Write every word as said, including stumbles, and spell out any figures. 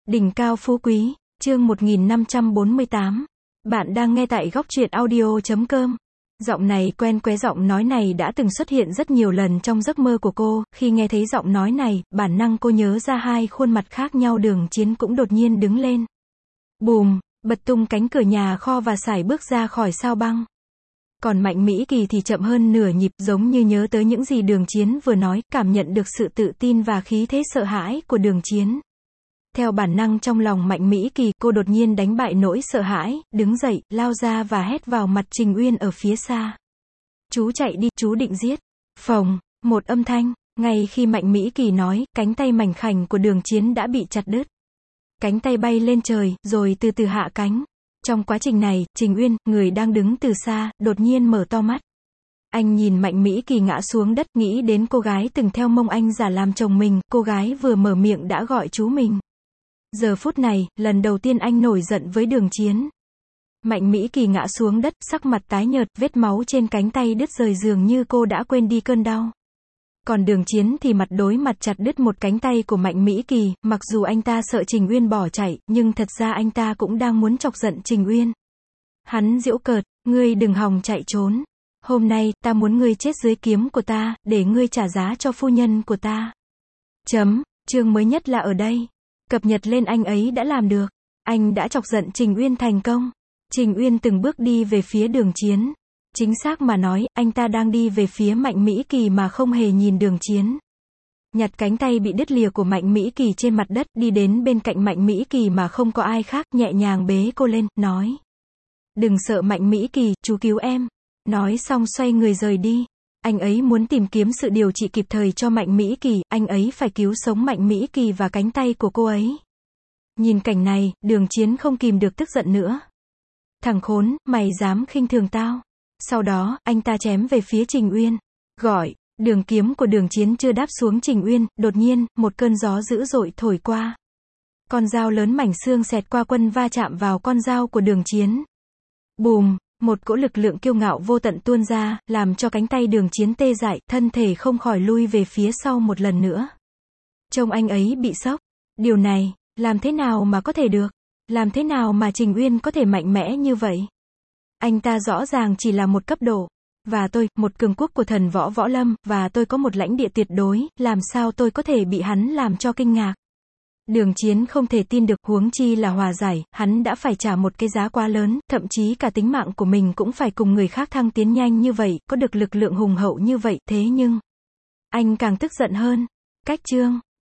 Đỉnh cao phú quý, chương một nghìn năm trăm bốn mươi tám. Bạn đang nghe tại góc truyện audio chấm com. Giọng này quen quế, giọng nói này đã từng xuất hiện rất nhiều lần trong giấc mơ của cô. Khi nghe thấy giọng nói này, bản năng cô nhớ ra hai khuôn mặt khác nhau. Đường Chiến cũng đột nhiên đứng lên. Bùm, bật tung cánh cửa nhà kho và sải bước ra khỏi sao băng. Còn Mạnh Mỹ Kỳ thì chậm hơn nửa nhịp, giống như nhớ tới những gì Đường Chiến vừa nói, cảm nhận được sự tự tin và khí thế sợ hãi của Đường Chiến. Theo bản năng trong lòng Mạnh Mỹ Kỳ, cô đột nhiên đánh bại nỗi sợ hãi, đứng dậy, lao ra và hét vào mặt Trình Uyên ở phía xa. Chú chạy đi, chú định giết. Phồng, một âm thanh, ngay khi Mạnh Mỹ Kỳ nói, cánh tay mảnh khảnh của Đường Chiến đã bị chặt đứt. Cánh tay bay lên trời, rồi từ từ hạ cánh. Trong quá trình này, Trình Uyên, người đang đứng từ xa, đột nhiên mở to mắt. Anh nhìn Mạnh Mỹ Kỳ ngã xuống đất, nghĩ đến cô gái từng theo mông anh giả làm chồng mình, cô gái vừa mở miệng đã gọi chú mình. Giờ phút này, lần đầu tiên anh nổi giận với Đường Chiến. Mạnh Mỹ Kỳ ngã xuống đất, sắc mặt tái nhợt, vết máu trên cánh tay đứt rời, dường như cô đã quên đi cơn đau. Còn Đường Chiến thì mặt đối mặt chặt đứt một cánh tay của Mạnh Mỹ Kỳ, mặc dù anh ta sợ Trình Uyên bỏ chạy, nhưng thật ra anh ta cũng đang muốn chọc giận Trình Uyên. Hắn giễu cợt, ngươi đừng hòng chạy trốn. Hôm nay, ta muốn ngươi chết dưới kiếm của ta, để ngươi trả giá cho phu nhân của ta. Chấm, chương mới nhất là ở đây. Cập nhật lên, anh ấy đã làm được. Anh đã chọc giận Trình Uyên thành công. Trình Uyên từng bước đi về phía Đường Chiến. Chính xác mà nói, anh ta đang đi về phía Mạnh Mỹ Kỳ mà không hề nhìn Đường Chiến. Nhặt cánh tay bị đứt lìa của Mạnh Mỹ Kỳ trên mặt đất, đi đến bên cạnh Mạnh Mỹ Kỳ mà không có ai khác, nhẹ nhàng bế cô lên, nói. Đừng sợ Mạnh Mỹ Kỳ, chú cứu em. Nói xong xoay người rời đi. Anh ấy muốn tìm kiếm sự điều trị kịp thời cho Mạnh Mỹ Kỳ, anh ấy phải cứu sống Mạnh Mỹ Kỳ và cánh tay của cô ấy. Nhìn cảnh này, Đường Chiến không kìm được tức giận nữa. Thằng khốn, mày dám khinh thường tao. Sau đó, anh ta chém về phía Trình Uyên. Gọi, đường kiếm của Đường Chiến chưa đáp xuống Trình Uyên, đột nhiên, một cơn gió dữ dội thổi qua. Con dao lớn mảnh xương xẹt qua quân va chạm vào con dao của Đường Chiến. Bùm, một cỗ lực lượng kiêu ngạo vô tận tuôn ra, làm cho cánh tay Đường Chiến tê dại, thân thể không khỏi lui về phía sau một lần nữa. Trông anh ấy bị sốc. Điều này, làm thế nào mà có thể được? Làm thế nào mà Trình Uyên có thể mạnh mẽ như vậy? Anh ta rõ ràng chỉ là một cấp độ. Và tôi, một cường quốc của thần võ võ lâm, và tôi có một lãnh địa tuyệt đối, làm sao tôi có thể bị hắn làm cho kinh ngạc? Đường Chiến không thể tin được, huống chi là hòa giải, hắn đã phải trả một cái giá quá lớn, thậm chí cả tính mạng của mình cũng phải cùng người khác thăng tiến nhanh như vậy, có được lực lượng hùng hậu như vậy, thế nhưng... Anh càng tức giận hơn. Cách chương.